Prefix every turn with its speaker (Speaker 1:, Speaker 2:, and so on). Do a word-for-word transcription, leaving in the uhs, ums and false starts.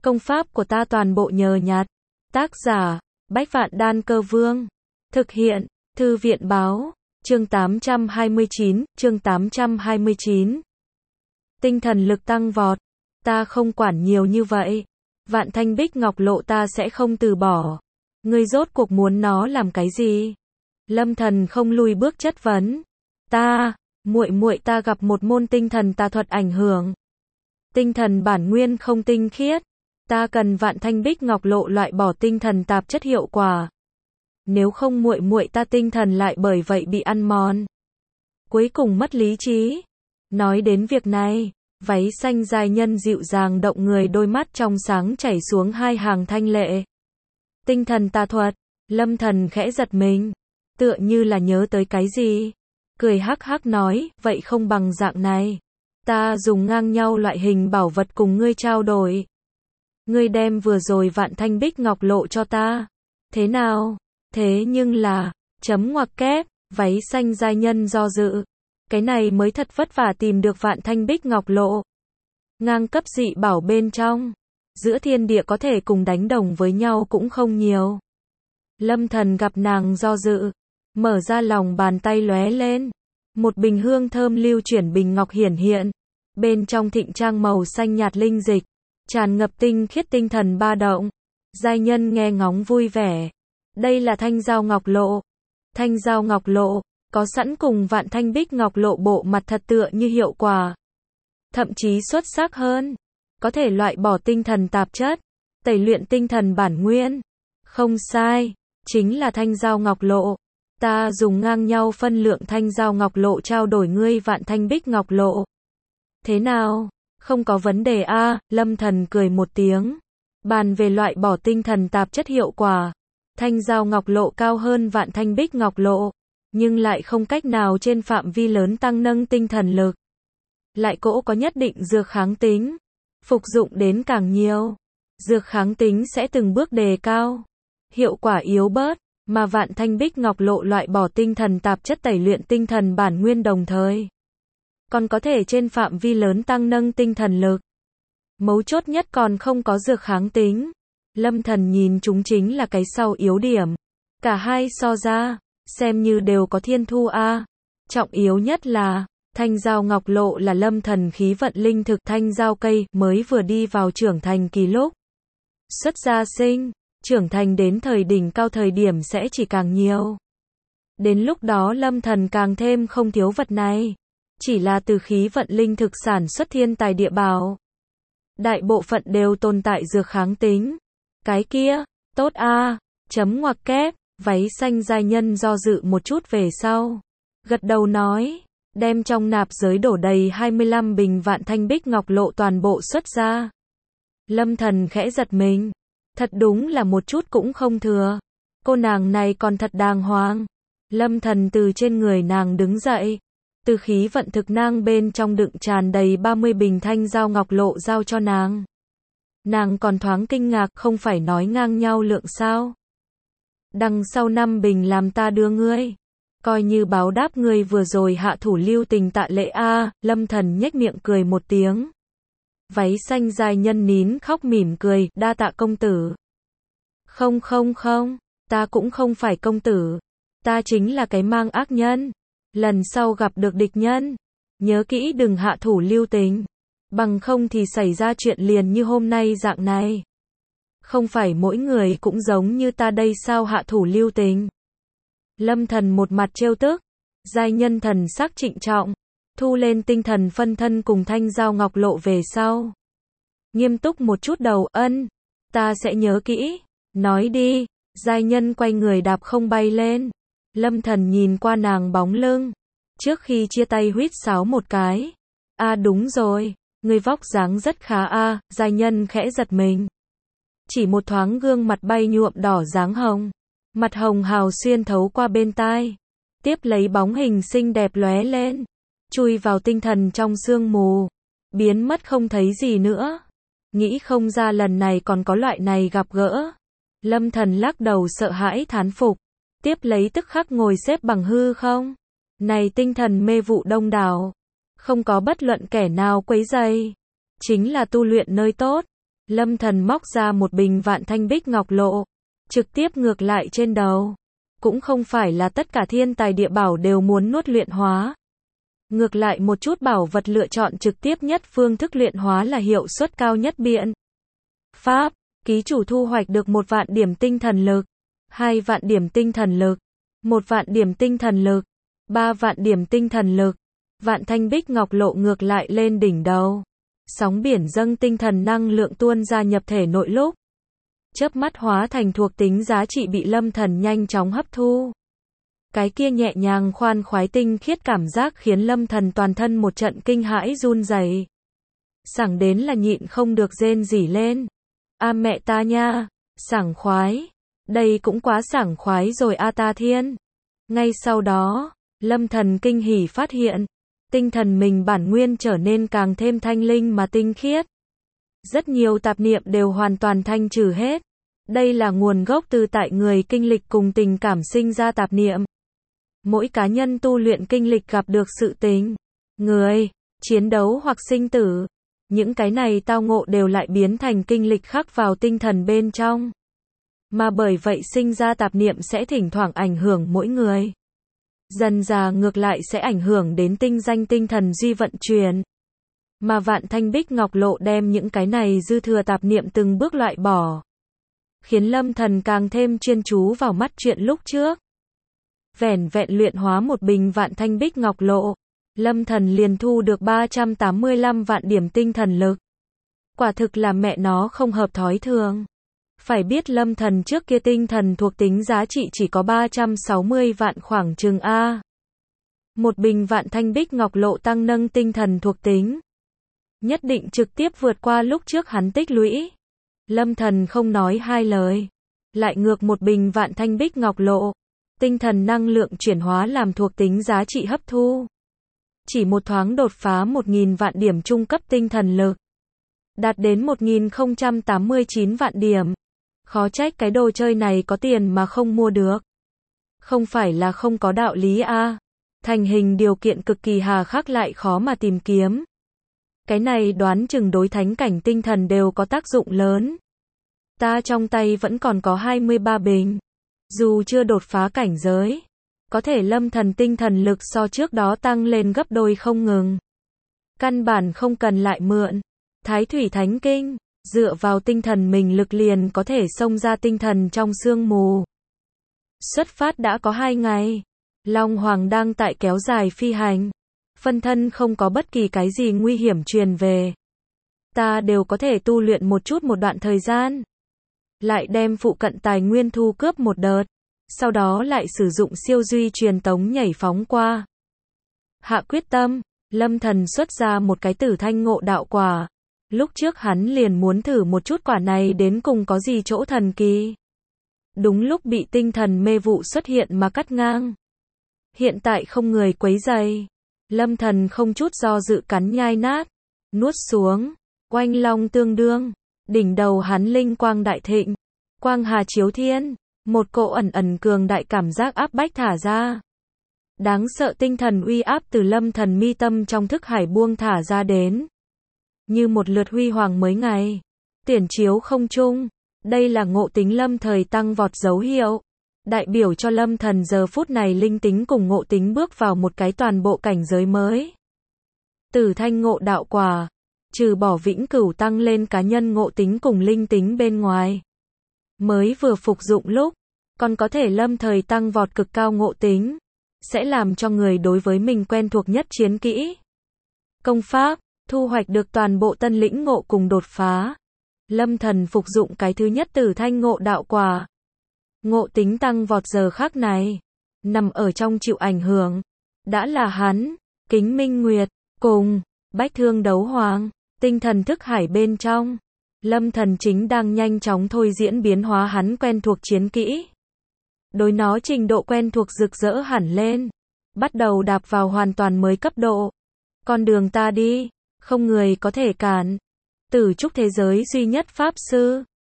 Speaker 1: Công pháp của ta toàn bộ nhờ nhặt. Tác giả, Bách Vạn Đan Cơ Vương. Thực hiện, Thư viện Báo. Chương tám trăm hai mươi chín, chương tám trăm hai mươi chín. Tinh thần lực tăng vọt. Ta không quản nhiều như vậy. Vạn Thanh Bích Ngọc Lộ ta sẽ không từ bỏ. Ngươi rốt cuộc muốn nó làm cái gì? Lâm Thần không lùi bước chất vấn. Ta, muội muội ta gặp một môn tinh thần tà thuật ảnh hưởng. Tinh thần bản nguyên không tinh khiết. Ta cần Vạn Thanh Bích Ngọc Lộ loại bỏ tinh thần tạp chất hiệu quả. Nếu không muội muội ta tinh thần lại bởi vậy bị ăn mòn. Cuối cùng mất lý trí. Nói đến việc này, váy xanh giai nhân dịu dàng động người, đôi mắt trong sáng chảy xuống hai hàng thanh lệ. Tinh thần tà thuật, Lâm Thần khẽ giật mình, tựa như là nhớ tới cái gì. Cười hắc hắc nói, vậy không bằng dạng này. Ta dùng ngang nhau loại hình bảo vật cùng ngươi trao đổi. Ngươi đem vừa rồi Vạn Thanh Bích Ngọc Lộ cho ta. Thế nào? Thế nhưng là, chấm ngoặc kép, váy xanh giai nhân do dự. Cái này mới thật vất vả tìm được Vạn Thanh Bích Ngọc Lộ. Ngang cấp dị bảo bên trong. Giữa thiên địa có thể cùng đánh đồng với nhau cũng không nhiều. Lâm Thần gặp nàng do dự. Mở ra lòng bàn tay lóe lên. Một bình hương thơm lưu chuyển bình ngọc hiển hiện. Bên trong thịnh trang màu xanh nhạt linh dịch. Tràn ngập tinh khiết tinh thần ba động. Giai nhân nghe ngóng vui vẻ. Đây là Thanh Giao Ngọc Lộ. Thanh Giao Ngọc Lộ, có sẵn cùng Vạn Thanh Bích Ngọc Lộ bộ mặt thật tựa như hiệu quả. Thậm chí xuất sắc hơn. Có thể loại bỏ tinh thần tạp chất. Tẩy luyện tinh thần bản nguyên. Không sai. Chính là Thanh Giao Ngọc Lộ. Ta dùng ngang nhau phân lượng Thanh Giao Ngọc Lộ trao đổi ngươi Vạn Thanh Bích Ngọc Lộ. Thế nào? Không có vấn đề a. À, Lâm Thần cười một tiếng. Bàn về loại bỏ tinh thần tạp chất hiệu quả. Thanh Giao Ngọc Lộ cao hơn Vạn Thanh Bích Ngọc Lộ. Nhưng lại không cách nào trên phạm vi lớn tăng nâng tinh thần lực. Lại cỗ có nhất định dược kháng tính. Phục dụng đến càng nhiều. Dược kháng tính sẽ từng bước đề cao. Hiệu quả yếu bớt. Mà Vạn Thanh Bích Ngọc Lộ loại bỏ tinh thần tạp chất tẩy luyện tinh thần bản nguyên đồng thời. Còn có thể trên phạm vi lớn tăng nâng tinh thần lực. Mấu chốt nhất còn không có dược kháng tính. Lâm Thần nhìn chúng chính là cái sau yếu điểm. Cả hai so ra, xem như đều có thiên thu a. À. Trọng yếu nhất là, Thanh Giao Ngọc Lộ là Lâm Thần khí vận linh thực thanh giao cây mới vừa đi vào trưởng thành kỳ lúc. Xuất gia sinh, trưởng thành đến thời đỉnh cao thời điểm sẽ chỉ càng nhiều. Đến lúc đó Lâm Thần càng thêm không thiếu vật này. Chỉ là từ khí vận linh thực sản xuất thiên tài địa bảo. Đại bộ phận đều tồn tại dược kháng tính. Cái kia, tốt a. À, chấm ngoặc kép, váy xanh giai nhân do dự một chút về sau. Gật đầu nói, đem trong nạp giới đổ đầy hai mươi lăm bình Vạn Thanh Bích Ngọc Lộ toàn bộ xuất ra. Lâm Thần khẽ giật mình. Thật đúng là một chút cũng không thừa. Cô nàng này còn thật đàng hoàng. Lâm Thần từ trên người nàng đứng dậy. Từ khí vận thực nang bên trong đựng tràn đầy ba mươi bình Thanh Giao Ngọc Lộ giao cho nàng. Nàng còn thoáng kinh ngạc, không phải nói ngang nhau lượng sao? Đằng sau năm bình làm ta đưa ngươi. Coi như báo đáp ngươi vừa rồi hạ thủ lưu tình tạ lễ a. À, Lâm Thần nhếch miệng cười một tiếng. Váy xanh giai nhân nín khóc mỉm cười, đa tạ công tử. Không không không, ta cũng không phải công tử. Ta chính là cái mang ác nhân. Lần sau gặp được địch nhân, nhớ kỹ đừng hạ thủ lưu tình. Bằng không thì xảy ra chuyện liền như hôm nay dạng này. Không phải mỗi người cũng giống như ta đây sao hạ thủ lưu tình. Lâm Thần một mặt trêu tức. Giai nhân thần sắc trịnh trọng. Thu lên tinh thần phân thân cùng Thanh Giao Ngọc Lộ về sau. Nghiêm túc một chút đầu, ân. Ta sẽ nhớ kỹ. Nói đi. Giai nhân quay người đạp không bay lên. Lâm Thần nhìn qua nàng bóng lưng. Trước khi chia tay huýt sáo một cái. A à, đúng rồi. Người vóc dáng rất khá a. À, giai nhân khẽ giật mình. Chỉ một thoáng gương mặt bay nhuộm đỏ dáng hồng. Mặt hồng hào xuyên thấu qua bên tai. Tiếp lấy bóng hình xinh đẹp lóe lên. Chui vào tinh thần trong sương mù. Biến mất không thấy gì nữa. Nghĩ không ra lần này còn có loại này gặp gỡ. Lâm Thần lắc đầu sợ hãi thán phục. Tiếp lấy tức khắc ngồi xếp bằng hư không. Này tinh thần mê vụ đông đảo. Không có bất luận kẻ nào quấy rầy. Chính là tu luyện nơi tốt. Lâm Thần móc ra một bình vạn thanh bích ngọc lộ, trực tiếp ngược lại trên đầu. Cũng không phải là tất cả thiên tài địa bảo đều muốn nuốt luyện hóa. Ngược lại một chút bảo vật lựa chọn trực tiếp nhất phương thức luyện hóa là hiệu suất cao nhất biện. Pháp, ký chủ thu hoạch được một vạn điểm tinh thần lực, hai vạn điểm tinh thần lực, một vạn điểm tinh thần lực, ba vạn điểm tinh thần lực. Vạn thanh bích ngọc lộ ngược lại lên đỉnh đầu. Sóng biển dâng tinh thần năng lượng tuôn ra nhập thể nội lúc. Chớp mắt hóa thành thuộc tính giá trị bị Lâm Thần nhanh chóng hấp thu. Cái kia nhẹ nhàng khoan khoái tinh khiết cảm giác khiến Lâm Thần toàn thân một trận kinh hãi run rẩy. Sảng đến là nhịn không được rên rỉ lên. A mẹ ta nha, sảng khoái. Đây cũng quá sảng khoái rồi a ta thiên. Ngay sau đó, Lâm Thần kinh hỉ phát hiện, tinh thần mình bản nguyên trở nên càng thêm thanh linh mà tinh khiết. Rất nhiều tạp niệm đều hoàn toàn thanh trừ hết. Đây là nguồn gốc từ tại người kinh lịch cùng tình cảm sinh ra tạp niệm. Mỗi cá nhân tu luyện kinh lịch gặp được sự tình, người, chiến đấu hoặc sinh tử. Những cái này tao ngộ đều lại biến thành kinh lịch khắc vào tinh thần bên trong. Mà bởi vậy sinh ra tạp niệm sẽ thỉnh thoảng ảnh hưởng mỗi người. Dần dà ngược lại sẽ ảnh hưởng đến tinh danh tinh thần duy vận chuyển. Mà vạn thanh bích ngọc lộ đem những cái này dư thừa tạp niệm từng bước loại bỏ. Khiến Lâm Thần càng thêm chuyên chú vào mắt chuyện lúc trước. Vẻn vẹn luyện hóa một bình vạn thanh bích ngọc lộ, Lâm Thần liền thu được ba trăm tám mươi lăm vạn điểm tinh thần lực. Quả thực là mẹ nó không hợp thói thường. Phải biết Lâm Thần trước kia tinh thần thuộc tính giá trị chỉ có ba trăm sáu mươi vạn khoảng chừng A. Một bình vạn thanh bích ngọc lộ tăng nâng tinh thần thuộc tính. Nhất định trực tiếp vượt qua lúc trước hắn tích lũy. Lâm Thần không nói hai lời. Lại ngược một bình vạn thanh bích ngọc lộ. Tinh thần năng lượng chuyển hóa làm thuộc tính giá trị hấp thu. Chỉ một thoáng đột phá một nghìn vạn điểm trung cấp tinh thần lực. Đạt đến một nghìn không trăm tám mươi chín vạn điểm. Khó trách cái đồ chơi này có tiền mà không mua được. Không phải là không có đạo lý a. Thành hình điều kiện cực kỳ hà khắc lại khó mà tìm kiếm. Cái này đoán chừng đối thánh cảnh tinh thần đều có tác dụng lớn. Ta trong tay vẫn còn có hai mươi ba bình. Dù chưa đột phá cảnh giới, có thể Lâm Thần tinh thần lực so trước đó tăng lên gấp đôi không ngừng. Căn bản không cần lại mượn. Thái thủy thánh kinh, dựa vào tinh thần mình lực liền có thể xông ra tinh thần trong sương mù. Xuất phát đã có hai ngày. Long Hoàng đang tại kéo dài phi hành. Phân thân không có bất kỳ cái gì nguy hiểm truyền về. Ta đều có thể tu luyện một chút một đoạn thời gian. Lại đem phụ cận tài nguyên thu cướp một đợt. Sau đó lại sử dụng siêu duy truyền tống nhảy phóng qua. Hạ quyết tâm, Lâm Thần xuất ra một cái tử thanh ngộ đạo quả. Lúc trước hắn liền muốn thử một chút quả này đến cùng có gì chỗ thần kỳ. Đúng lúc bị tinh thần mê vụ xuất hiện mà cắt ngang. Hiện tại không người quấy rầy. Lâm Thần không chút do dự cắn nhai nát. Nuốt xuống. Oanh long tương đương. Đỉnh đầu hắn linh quang đại thịnh. Quang hà chiếu thiên. Một cỗ ẩn ẩn cường đại cảm giác áp bách thả ra. Đáng sợ tinh thần uy áp từ Lâm Thần mi tâm trong thức hải buông thả ra đến. Như một lượt huy hoàng mới ngày. Tiền chiếu không trung. Đây là ngộ tính Lâm thời tăng vọt dấu hiệu. Đại biểu cho Lâm Thần giờ phút này linh tính cùng ngộ tính bước vào một cái toàn bộ cảnh giới mới. Tử thanh ngộ đạo quả. Trừ bỏ vĩnh cửu tăng lên cá nhân ngộ tính cùng linh tính bên ngoài. Mới vừa phục dụng lúc. Còn có thể Lâm thời tăng vọt cực cao ngộ tính. Sẽ làm cho người đối với mình quen thuộc nhất chiến kỹ. Công pháp. Thu hoạch được toàn bộ tân lĩnh ngộ cùng đột phá. Lâm Thần phục dụng cái thứ nhất tử thanh ngộ đạo quả. Ngộ tính tăng vọt giờ khắc này. Nằm ở trong chịu ảnh hưởng. Đã là hắn, Kính Minh Nguyệt, cùng, Bách Thương Đấu Hoàng, tinh thần thức hải bên trong. Lâm Thần chính đang nhanh chóng thôi diễn biến hóa hắn quen thuộc chiến kỹ. Đối nó trình độ quen thuộc rực rỡ hẳn lên. Bắt đầu đạp vào hoàn toàn mới cấp độ. Con đường ta đi. Không người có thể cản. Tử trúc thế giới duy nhất pháp sư.